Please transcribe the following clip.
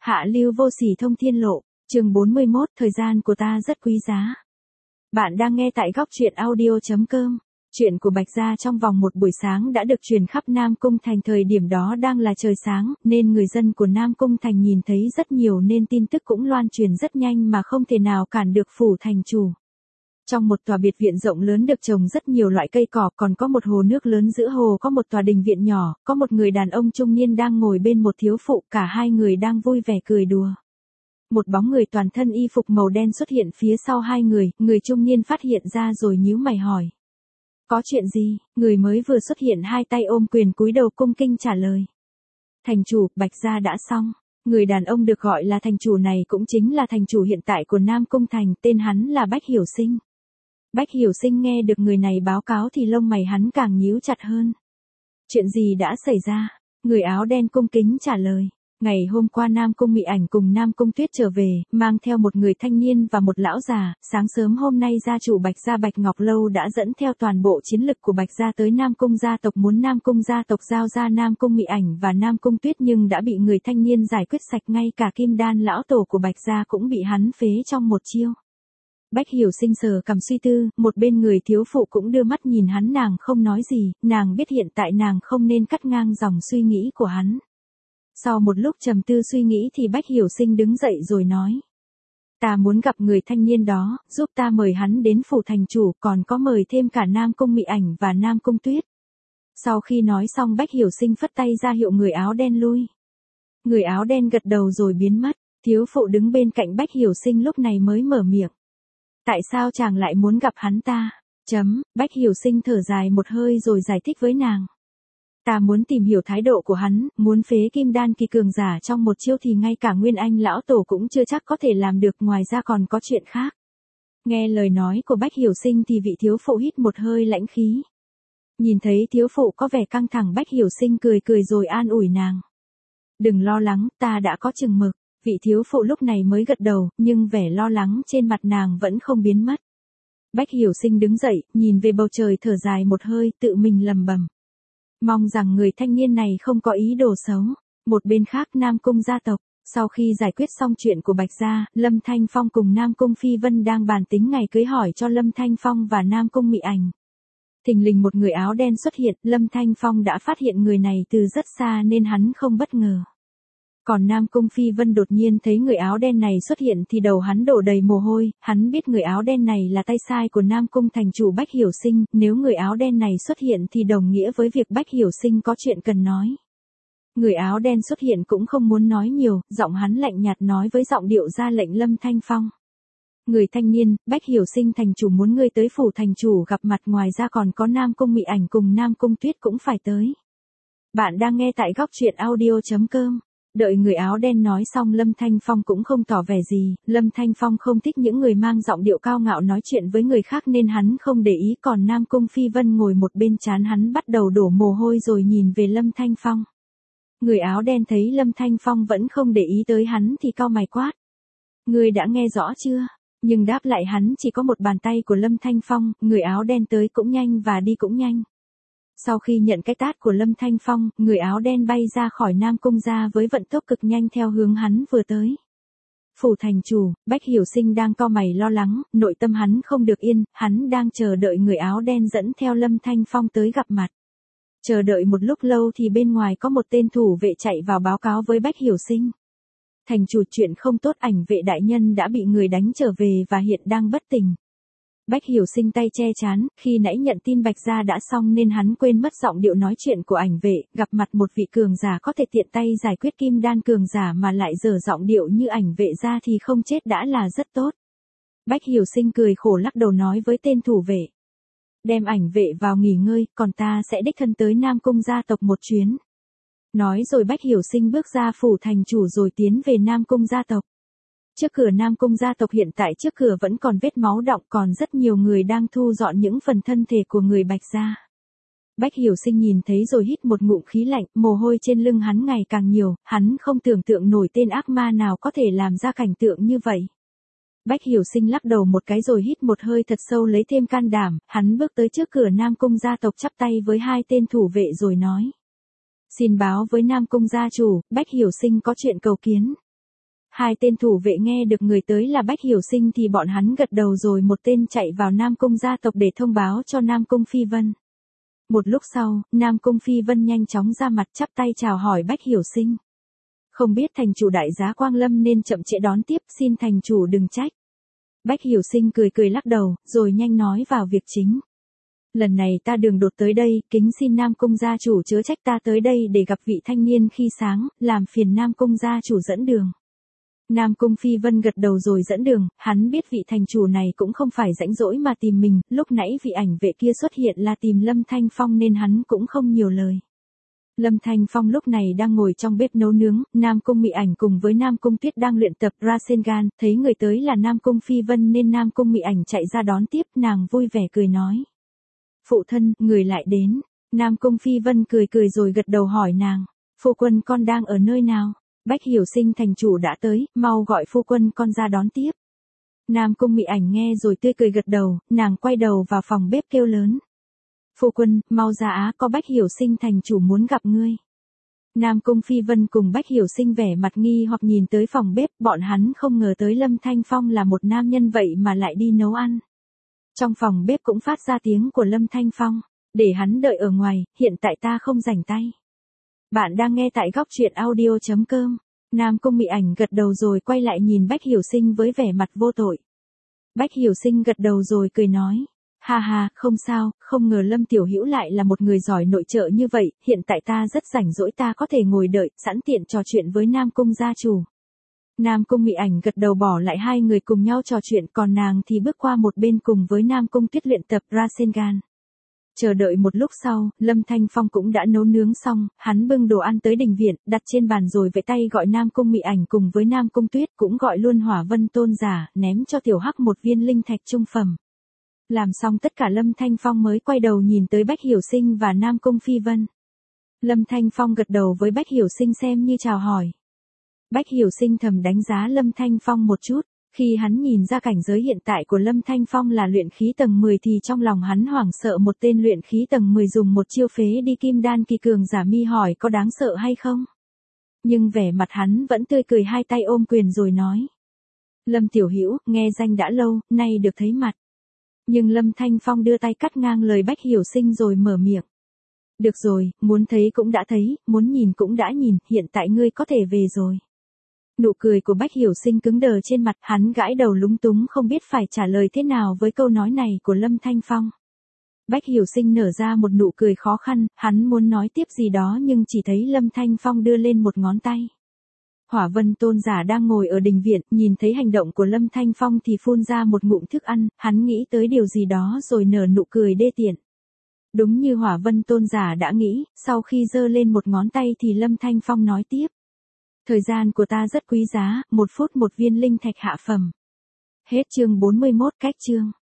Hạ lưu vô sỉ thông thiên lộ, chương 41, thời gian của ta rất quý giá. Bạn đang nghe tại góc truyện audio.com. Chuyện của Bạch Gia trong vòng một buổi sáng đã được truyền khắp Nam Cung Thành, thời điểm đó đang là trời sáng, nên người dân của Nam Cung Thành nhìn thấy rất nhiều nên tin tức cũng loan truyền rất nhanh mà không thể nào cản được phủ thành chủ. Trong một tòa biệt viện rộng lớn được trồng rất nhiều loại cây cỏ, còn có một hồ nước lớn, giữa hồ có một tòa đình viện nhỏ, có một người đàn ông trung niên đang ngồi bên một thiếu phụ, cả hai người đang vui vẻ cười đùa. Một bóng người toàn thân y phục màu đen xuất hiện phía sau hai người trung niên phát hiện ra rồi nhíu mày hỏi. Có chuyện gì? Người mới vừa xuất hiện hai tay ôm quyền cúi đầu cung kính trả lời. Thành chủ, Bạch Gia đã xong. Người đàn ông được gọi là thành chủ này cũng chính là thành chủ hiện tại của Nam Cung Thành, tên hắn là Bách Hiểu Sinh. Bách Hiểu Sinh nghe được người này báo cáo thì lông mày hắn càng nhíu chặt hơn. Chuyện gì đã xảy ra? Người áo đen cung kính trả lời. Ngày hôm qua Nam Cung Mị Ảnh cùng Nam Cung Tuyết trở về, mang theo một người thanh niên và một lão già. Sáng sớm hôm nay gia chủ Bạch Gia Bạch Ngọc Lâu đã dẫn theo toàn bộ chiến lực của Bạch Gia tới Nam Cung gia tộc, muốn Nam Cung gia tộc giao ra Nam Cung Mị Ảnh và Nam Cung Tuyết, nhưng đã bị người thanh niên giải quyết sạch, ngay cả Kim Đan lão tổ của Bạch Gia cũng bị hắn phế trong một chiêu. Bách Hiểu Sinh sờ cằm suy tư, một bên người thiếu phụ cũng đưa mắt nhìn hắn, nàng không nói gì, nàng biết hiện tại nàng không nên cắt ngang dòng suy nghĩ của hắn. Sau một lúc trầm tư suy nghĩ thì Bách Hiểu Sinh đứng dậy rồi nói. Ta muốn gặp người thanh niên đó, giúp ta mời hắn đến phủ thành chủ, còn có mời thêm cả Nam Cung Mị Ảnh và Nam Cung Tuyết. Sau khi nói xong Bách Hiểu Sinh phất tay ra hiệu người áo đen lui. Người áo đen gật đầu rồi biến mất, thiếu phụ đứng bên cạnh Bách Hiểu Sinh lúc này mới mở miệng. Tại sao chàng lại muốn gặp hắn ta? Bách Hiểu Sinh thở dài một hơi rồi giải thích với nàng. Ta muốn tìm hiểu thái độ của hắn, muốn phế Kim Đan kỳ cường giả trong một chiêu thì ngay cả Nguyên Anh lão tổ cũng chưa chắc có thể làm được, ngoài ra còn có chuyện khác. Nghe lời nói của Bách Hiểu Sinh thì vị thiếu phụ hít một hơi lãnh khí. Nhìn thấy thiếu phụ có vẻ căng thẳng, Bách Hiểu Sinh cười cười rồi an ủi nàng. Đừng lo lắng, ta đã có chừng mực. Vị thiếu phụ lúc này mới gật đầu, nhưng vẻ lo lắng trên mặt nàng vẫn không biến mất. Bách Hiểu Sinh đứng dậy, nhìn về bầu trời thở dài một hơi, tự mình lẩm bẩm. Mong rằng người thanh niên này không có ý đồ xấu. Một bên khác Nam Cung gia tộc, sau khi giải quyết xong chuyện của Bạch Gia, Lâm Thanh Phong cùng Nam Cung Phi Vân đang bàn tính ngày cưới hỏi cho Lâm Thanh Phong và Nam Cung Mị Ảnh. Thình lình một người áo đen xuất hiện, Lâm Thanh Phong đã phát hiện người này từ rất xa nên hắn không bất ngờ. Còn Nam Cung Phi Vân đột nhiên thấy người áo đen này xuất hiện thì đầu hắn đổ đầy mồ hôi, hắn biết người áo đen này là tay sai của Nam Cung thành chủ Bách Hiểu Sinh, nếu người áo đen này xuất hiện thì đồng nghĩa với việc Bách Hiểu Sinh có chuyện cần nói. Người áo đen xuất hiện cũng không muốn nói nhiều, giọng hắn lạnh nhạt nói với giọng điệu ra lệnh Lâm Thanh Phong. Người thanh niên, Bách Hiểu Sinh thành chủ muốn ngươi tới phủ thành chủ gặp mặt, ngoài ra còn có Nam Cung Mị Ảnh cùng Nam Cung Tuyết cũng phải tới. Bạn đang nghe tại góc truyện audio.com. Đợi người áo đen nói xong Lâm Thanh Phong cũng không tỏ vẻ gì, Lâm Thanh Phong không thích những người mang giọng điệu cao ngạo nói chuyện với người khác nên hắn không để ý, còn Nam Cung Phi Vân ngồi một bên trán hắn bắt đầu đổ mồ hôi rồi nhìn về Lâm Thanh Phong. Người áo đen thấy Lâm Thanh Phong vẫn không để ý tới hắn thì cau mày quát. Ngươi đã nghe rõ chưa? Nhưng đáp lại hắn chỉ có một bàn tay của Lâm Thanh Phong, người áo đen tới cũng nhanh và đi cũng nhanh. Sau khi nhận cái tát của Lâm Thanh Phong, người áo đen bay ra khỏi Nam Cung gia với vận tốc cực nhanh theo hướng hắn vừa tới. Phủ thành chủ, Bách Hiểu Sinh đang cau mày lo lắng, nội tâm hắn không được yên, hắn đang chờ đợi người áo đen dẫn theo Lâm Thanh Phong tới gặp mặt. Chờ đợi một lúc lâu thì bên ngoài có một tên thủ vệ chạy vào báo cáo với Bách Hiểu Sinh. Thành chủ, chuyện không tốt, ảnh vệ đại nhân đã bị người đánh trở về và hiện đang bất tỉnh. Bách Hiểu Sinh tay che chán, khi nãy nhận tin Bạch Gia đã xong nên hắn quên mất giọng điệu nói chuyện của ảnh vệ, gặp mặt một vị cường giả có thể tiện tay giải quyết Kim Đan cường giả mà lại dở giọng điệu như ảnh vệ ra thì không chết đã là rất tốt. Bách Hiểu Sinh cười khổ lắc đầu nói với tên thủ vệ. Đem ảnh vệ vào nghỉ ngơi, còn ta sẽ đích thân tới Nam Cung gia tộc một chuyến. Nói rồi Bách Hiểu Sinh bước ra phủ thành chủ rồi tiến về Nam Cung gia tộc. Trước cửa Nam Cung gia tộc hiện tại trước cửa vẫn còn vết máu đọng, còn rất nhiều người đang thu dọn những phần thân thể của người Bạch Gia. Bách Hiểu Sinh nhìn thấy rồi hít một ngụm khí lạnh, mồ hôi trên lưng hắn ngày càng nhiều, hắn không tưởng tượng nổi tên ác ma nào có thể làm ra cảnh tượng như vậy. Bách Hiểu Sinh lắc đầu một cái rồi hít một hơi thật sâu lấy thêm can đảm, hắn bước tới trước cửa Nam Cung gia tộc chắp tay với hai tên thủ vệ rồi nói. Xin báo với Nam Cung gia chủ, Bách Hiểu Sinh có chuyện cầu kiến. Hai tên thủ vệ nghe được người tới là Bách Hiểu Sinh thì bọn hắn gật đầu rồi một tên chạy vào Nam Cung gia tộc để thông báo cho Nam Cung Phi Vân. Một lúc sau, Nam Cung Phi Vân nhanh chóng ra mặt chắp tay chào hỏi Bách Hiểu Sinh. Không biết thành chủ đại giá Quang Lâm nên chậm trễ đón tiếp, xin thành chủ đừng trách. Bách Hiểu Sinh cười cười lắc đầu, rồi nhanh nói vào việc chính. Lần này ta đường đột tới đây, kính xin Nam Cung gia chủ chớ trách ta tới đây để gặp vị thanh niên khi sáng, làm phiền Nam Cung gia chủ dẫn đường. Nam Cung Phi Vân gật đầu rồi dẫn đường, hắn biết vị thành chủ này cũng không phải rảnh rỗi mà tìm mình, lúc nãy vị ảnh vệ kia xuất hiện là tìm Lâm Thanh Phong nên hắn cũng không nhiều lời. Lâm Thanh Phong lúc này đang ngồi trong bếp nấu nướng, Nam Cung Mị Ảnh cùng với Nam Cung Tuyết đang luyện tập Rasengan, thấy người tới là Nam Cung Phi Vân nên Nam Cung Mị Ảnh chạy ra đón tiếp, nàng vui vẻ cười nói. Phụ thân, người lại đến. Nam Cung Phi Vân cười cười rồi gật đầu hỏi nàng, phu quân con đang ở nơi nào? Bách Hiểu Sinh thành chủ đã tới, mau gọi phu quân con ra đón tiếp. Nam Cung Mị Ảnh nghe rồi tươi cười gật đầu, nàng quay đầu vào phòng bếp kêu lớn. Phu quân, mau ra á, có Bách Hiểu Sinh thành chủ muốn gặp ngươi. Nam Cung Phi Vân cùng Bách Hiểu Sinh vẻ mặt nghi hoặc nhìn tới phòng bếp, bọn hắn không ngờ tới Lâm Thanh Phong là một nam nhân vậy mà lại đi nấu ăn. Trong phòng bếp cũng phát ra tiếng của Lâm Thanh Phong, để hắn đợi ở ngoài, hiện tại ta không rảnh tay. Bạn đang nghe tại góc truyện audio.com. Nam Cung Mị Ảnh gật đầu rồi quay lại nhìn Bách Hiểu Sinh với vẻ mặt vô tội. Bách Hiểu Sinh gật đầu rồi cười nói. Ha ha, không sao, không ngờ Lâm Tiểu Hữu lại là một người giỏi nội trợ như vậy, hiện tại ta rất rảnh rỗi ta có thể ngồi đợi, sẵn tiện trò chuyện với Nam Cung gia chủ. Nam Cung Mị Ảnh gật đầu bỏ lại hai người cùng nhau trò chuyện, còn nàng thì bước qua một bên cùng với Nam Cung Tuyết luyện tập Rasengan. Chờ đợi một lúc sau, Lâm Thanh Phong cũng đã nấu nướng xong, hắn bưng đồ ăn tới đình viện, đặt trên bàn rồi vẫy tay gọi Nam Cung Mị Ảnh cùng với Nam Cung Tuyết cũng gọi luôn Hỏa Vân Tôn giả, ném cho Tiểu Hắc một viên linh thạch trung phẩm. Làm xong tất cả Lâm Thanh Phong mới quay đầu nhìn tới Bách Hiểu Sinh và Nam Cung Phi Vân. Lâm Thanh Phong gật đầu với Bách Hiểu Sinh xem như chào hỏi. Bách Hiểu Sinh thầm đánh giá Lâm Thanh Phong một chút, khi hắn nhìn ra cảnh giới hiện tại của Lâm Thanh Phong là luyện khí tầng 10 thì trong lòng hắn hoảng sợ một tên luyện khí tầng 10 dùng một chiêu phế đi kim đan kỳ cường giả mi hỏi có đáng sợ hay không. Nhưng vẻ mặt hắn vẫn tươi cười hai tay ôm quyền rồi nói. Lâm Tiểu Hữu, nghe danh đã lâu, nay được thấy mặt. Nhưng Lâm Thanh Phong đưa tay cắt ngang lời Bách Hiểu Sinh rồi mở miệng. Được rồi, muốn thấy cũng đã thấy, muốn nhìn cũng đã nhìn, hiện tại ngươi có thể về rồi. Nụ cười của Bách Hiểu Sinh cứng đờ trên mặt, hắn gãi đầu lúng túng không biết phải trả lời thế nào với câu nói này của Lâm Thanh Phong. Bách Hiểu Sinh nở ra một nụ cười khó khăn, hắn muốn nói tiếp gì đó nhưng chỉ thấy Lâm Thanh Phong đưa lên một ngón tay. Hỏa Vân Tôn giả đang ngồi ở đình viện, nhìn thấy hành động của Lâm Thanh Phong thì phun ra một ngụm thức ăn, hắn nghĩ tới điều gì đó rồi nở nụ cười đê tiện. Đúng như Hỏa Vân Tôn giả đã nghĩ, sau khi giơ lên một ngón tay thì Lâm Thanh Phong nói tiếp. Thời gian của ta rất quý giá, 1 phút 1 viên linh thạch hạ phẩm. Hết chương 41 cách chương.